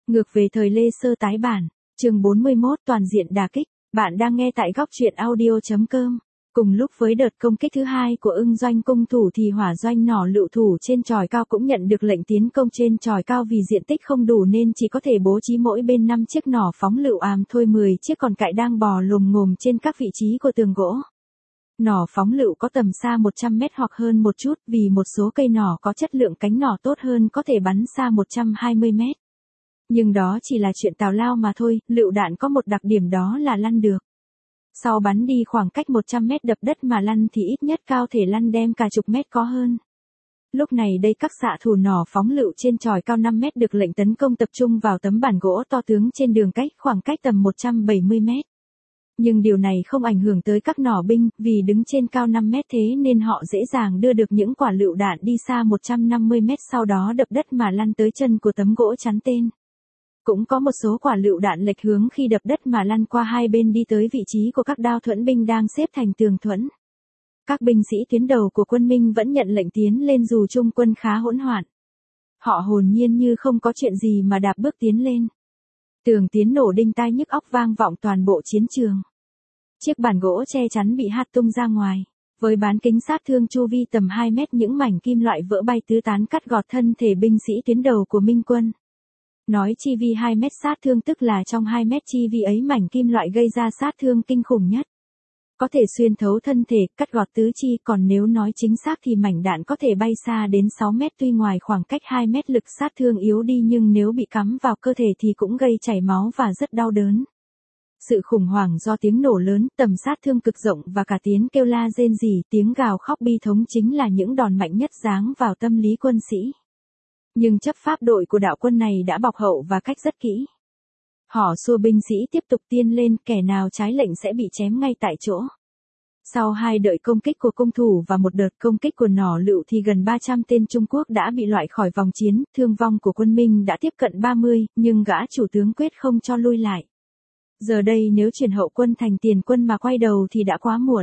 Ngược về thời Lê Sơ tái bản, chương 41 toàn diện đả kích, bạn đang nghe tại góc truyện audio.com. Cùng lúc với đợt công kích thứ hai của Ưng Doanh cung thủ thì hỏa doanh nỏ lựu thủ trên chòi cao cũng nhận được lệnh tiến công trên chòi cao vì diện tích không đủ nên chỉ có thể bố trí mỗi bên 5 chiếc nỏ phóng lựu àm thôi 10 chiếc còn lại đang bò lồm ngồm trên các vị trí của tường gỗ. Nỏ phóng lựu có tầm xa 100 mét hoặc hơn một chút vì một số cây nỏ có chất lượng cánh nỏ tốt hơn có thể bắn xa 120 mét. Nhưng đó chỉ là chuyện tào lao mà thôi, lựu đạn có một đặc điểm đó là lăn được. Sau bắn đi khoảng cách 100 mét đập đất mà lăn thì ít nhất cao thể lăn đem cả chục mét có hơn. Lúc này đây các xạ thủ nỏ phóng lựu trên chòi cao 5 mét được lệnh tấn công tập trung vào tấm bản gỗ to tướng trên đường cách khoảng cách tầm 170 mét. Nhưng điều này không ảnh hưởng tới các nỏ binh, vì đứng trên cao 5 mét thế nên họ dễ dàng đưa được những quả lựu đạn đi xa 150 mét sau đó đập đất mà lăn tới chân của tấm gỗ chắn tên. Cũng có một số quả lựu đạn lệch hướng khi đập đất mà lăn qua hai bên đi tới vị trí của các đao thuẫn binh đang xếp thành tường thuẫn. Các binh sĩ tuyến đầu của quân Minh vẫn nhận lệnh tiến lên dù trung quân khá hỗn loạn. Họ hồn nhiên như không có chuyện gì mà đạp bước tiến lên. Tường tiến nổ đinh tai nhức óc vang vọng toàn bộ chiến trường. Chiếc bàn gỗ che chắn bị hất tung ra ngoài. Với bán kính sát thương chu vi tầm 2 mét những mảnh kim loại vỡ bay tứ tán cắt gọt thân thể binh sĩ tuyến đầu của Minh quân. Nói chi vi 2 mét sát thương tức là trong 2 mét chi vi ấy mảnh kim loại gây ra sát thương kinh khủng nhất. Có thể xuyên thấu thân thể, cắt gọt tứ chi, còn nếu nói chính xác thì mảnh đạn có thể bay xa đến 6 mét tuy ngoài khoảng cách 2 mét lực sát thương yếu đi nhưng nếu bị cắm vào cơ thể thì cũng gây chảy máu và rất đau đớn. Sự khủng hoảng do tiếng nổ lớn, tầm sát thương cực rộng và cả tiếng kêu la rên rỉ, tiếng gào khóc bi thống chính là những đòn mạnh nhất giáng vào tâm lý quân sĩ. Nhưng chấp pháp đội của đạo quân này đã bọc hậu và cách rất kỹ. Họ xua binh sĩ tiếp tục tiến lên, kẻ nào trái lệnh sẽ bị chém ngay tại chỗ. Sau 2 đợt công kích của cung thủ và một đợt công kích của nỏ lựu thì gần 300 tên Trung Quốc đã bị loại khỏi vòng chiến, thương vong của quân Minh đã tiếp cận 30, nhưng gã chủ tướng quyết không cho lui lại. Giờ đây nếu chuyển hậu quân thành tiền quân mà quay đầu thì đã quá muộn.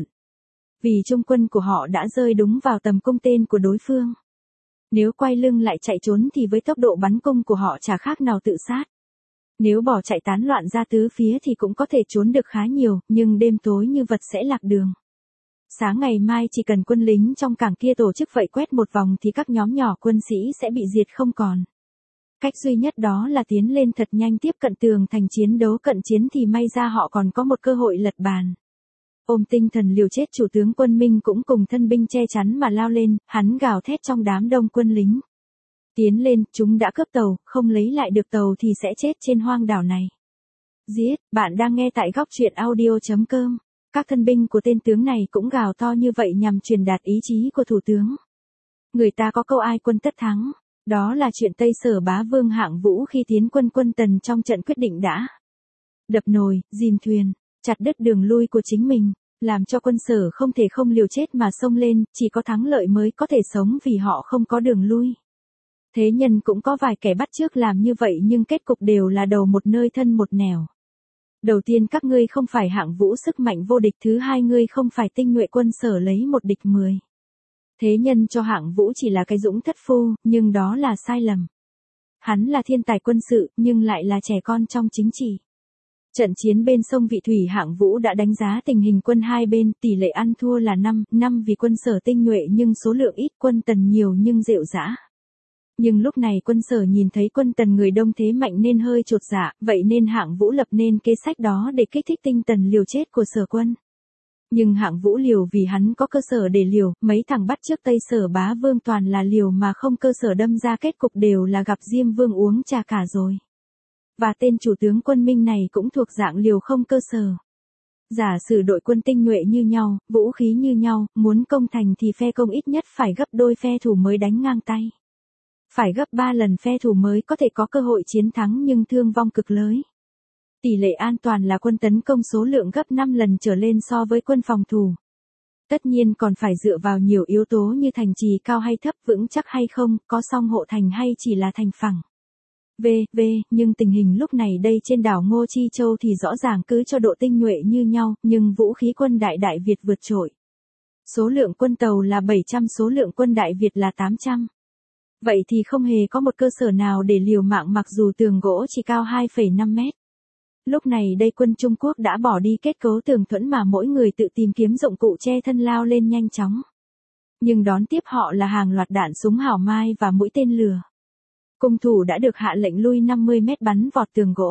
Vì trung quân của họ đã rơi đúng vào tầm cung tên của đối phương. Nếu quay lưng lại chạy trốn thì với tốc độ bắn cung của họ chả khác nào tự sát. Nếu bỏ chạy tán loạn ra tứ phía thì cũng có thể trốn được khá nhiều, nhưng đêm tối như vật sẽ lạc đường. Sáng ngày mai chỉ cần quân lính trong cảng kia tổ chức vây quét một vòng thì các nhóm nhỏ quân sĩ sẽ bị diệt không còn. Cách duy nhất đó là tiến lên thật nhanh tiếp cận tường thành chiến đấu cận chiến thì may ra họ còn có một cơ hội lật bàn. Ôm tinh thần liều chết chủ tướng quân Minh cũng cùng thân binh che chắn mà lao lên, hắn gào thét trong đám đông quân lính. Tiến lên, chúng đã cướp tàu, không lấy lại được tàu thì sẽ chết trên hoang đảo này. Giết, bạn đang nghe tại góc truyện audio.com. Các thân binh của tên tướng này cũng gào to như vậy nhằm truyền đạt ý chí của thủ tướng. Người ta có câu ai quân tất thắng, đó là chuyện Tây Sở Bá Vương Hạng Vũ khi tiến quân quân Tần trong trận quyết định đã đập nồi, dìm thuyền, chặt đứt đường lui của chính mình, làm cho quân Sở không thể không liều chết mà xông lên, chỉ có thắng lợi mới có thể sống vì họ không có đường lui. Thế nhân cũng có vài kẻ bắt chước làm như vậy nhưng kết cục đều là đầu một nơi thân một nẻo. Đầu tiên các ngươi không phải Hạng Vũ sức mạnh vô địch, thứ hai ngươi không phải tinh nhuệ quân Sở lấy một địch 10. Thế nhân cho Hạng Vũ chỉ là cái dũng thất phu, nhưng đó là sai lầm. Hắn là thiên tài quân sự, nhưng lại là trẻ con trong chính trị. Trận chiến bên sông Vị Thủy Hạng Vũ đã đánh giá tình hình quân hai bên, tỷ lệ ăn thua là 5-5 vì quân Sở tinh nhuệ nhưng số lượng ít, quân Tần nhiều nhưng rệu rã. Nhưng lúc này quân Sở nhìn thấy quân Tần người đông thế mạnh nên hơi chột dạ, vậy nên Hạng Vũ lập nên kế sách đó để kích thích tinh thần liều chết của Sở quân. Nhưng Hạng Vũ liều vì hắn có cơ sở để liều, mấy thằng bắt trước Tây Sở Bá Vương toàn là liều mà không cơ sở đâm ra kết cục đều là gặp Diêm Vương uống trà cả rồi. Và tên chủ tướng quân Minh này cũng thuộc dạng liều không cơ sở. Giả sử đội quân tinh nhuệ như nhau, vũ khí như nhau, muốn công thành thì phe công ít nhất phải gấp đôi phe thủ mới đánh ngang tay. Phải gấp 3 lần phe thủ mới có thể có cơ hội chiến thắng nhưng thương vong cực lớn. Tỷ lệ an toàn là quân tấn công số lượng gấp 5 lần trở lên so với quân phòng thủ. Tất nhiên còn phải dựa vào nhiều yếu tố như thành trì cao hay thấp, vững chắc hay không, có song hộ thành hay chỉ là thành phẳng. Nhưng tình hình lúc này đây trên đảo Ngô Chi Châu thì rõ ràng cứ cho độ tinh nhuệ như nhau, nhưng vũ khí quân Đại Việt vượt trội. Số lượng quân tàu là 700, số lượng quân Đại Việt là 800. Vậy thì không hề có một cơ sở nào để liều mạng mặc dù tường gỗ chỉ cao 2,5 mét. Lúc này đây quân Trung Quốc đã bỏ đi kết cấu tường thuẫn mà mỗi người tự tìm kiếm dụng cụ che thân lao lên nhanh chóng. Nhưng đón tiếp họ là hàng loạt đạn súng hào mai và mũi tên lửa. Cung thủ đã được hạ lệnh lui 50 mét bắn vọt tường gỗ.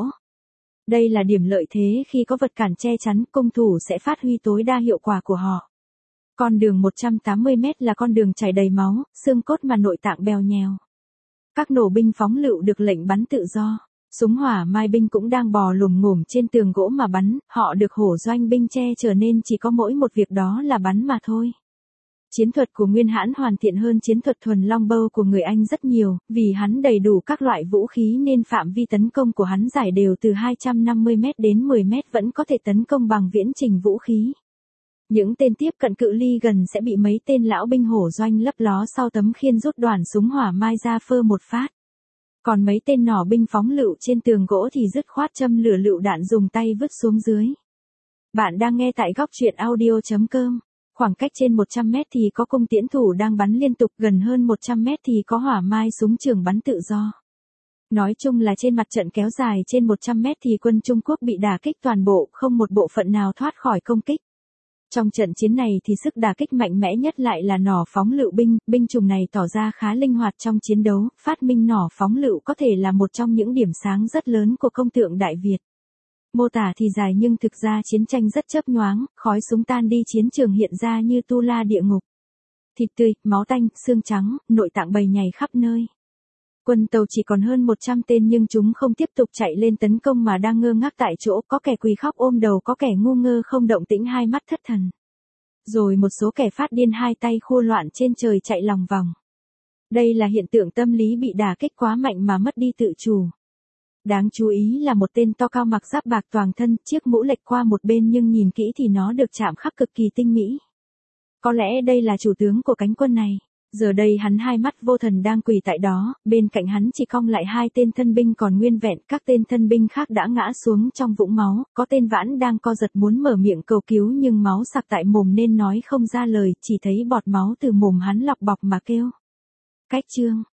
Đây là điểm lợi thế khi có vật cản che chắn, cung thủ sẽ phát huy tối đa hiệu quả của họ. Con đường 180 mét là con đường chảy đầy máu, xương cốt mà nội tạng bèo nhèo. Các nổ binh phóng lựu được lệnh bắn tự do. Súng hỏa mai binh cũng đang bò lùm ngủm trên tường gỗ mà bắn, họ được hổ doanh binh che chở nên chỉ có mỗi một việc đó là bắn mà thôi. Chiến thuật của Nguyên Hãn hoàn thiện hơn chiến thuật thuần longbow của người Anh rất nhiều, vì hắn đầy đủ các loại vũ khí nên phạm vi tấn công của hắn giải đều từ 250 mét đến 10 mét vẫn có thể tấn công bằng viễn trình vũ khí. Những tên tiếp cận cự ly gần sẽ bị mấy tên lão binh hổ doanh lấp ló sau tấm khiên rút đoàn súng hỏa mai ra phơ một phát. Còn mấy tên nỏ binh phóng lựu trên tường gỗ thì dứt khoát châm lửa lựu đạn dùng tay vứt xuống dưới. Bạn đang nghe tại góc truyện audio.com. Khoảng cách trên 100 mét thì có cung tiễn thủ đang bắn liên tục, gần hơn 100 mét thì có hỏa mai súng trường bắn tự do. Nói chung là trên mặt trận kéo dài trên 100 mét thì quân Trung Quốc bị đả kích toàn bộ, không một bộ phận nào thoát khỏi công kích. Trong trận chiến này thì sức đả kích mạnh mẽ nhất lại là nỏ phóng lựu binh, binh chủng này tỏ ra khá linh hoạt trong chiến đấu, phát minh nỏ phóng lựu có thể là một trong những điểm sáng rất lớn của công tượng Đại Việt. Mô tả thì dài nhưng thực ra chiến tranh rất chớp nhoáng, khói súng tan đi chiến trường hiện ra như tu la địa ngục. Thịt tươi, máu tanh, xương trắng, nội tạng bầy nhầy khắp nơi. Quân Tàu chỉ còn hơn 100 tên nhưng chúng không tiếp tục chạy lên tấn công mà đang ngơ ngác tại chỗ, có kẻ quỳ khóc ôm đầu, có kẻ ngu ngơ không động tĩnh, hai mắt thất thần. Rồi một số kẻ phát điên hai tay khua loạn trên trời chạy lòng vòng. Đây là hiện tượng tâm lý bị đả kích quá mạnh mà mất đi tự chủ. Đáng chú ý là một tên to cao mặc giáp bạc toàn thân, chiếc mũ lệch qua một bên nhưng nhìn kỹ thì nó được chạm khắc cực kỳ tinh mỹ. Có lẽ đây là chủ tướng của cánh quân này. Giờ đây hắn hai mắt vô thần đang quỳ tại đó, bên cạnh hắn chỉ cong lại hai tên thân binh còn nguyên vẹn, các tên thân binh khác đã ngã xuống trong vũng máu, có tên Vãn đang co giật muốn mở miệng cầu cứu nhưng máu sặc tại mồm nên nói không ra lời, chỉ thấy bọt máu từ mồm hắn lọc bọc mà kêu. Cách chương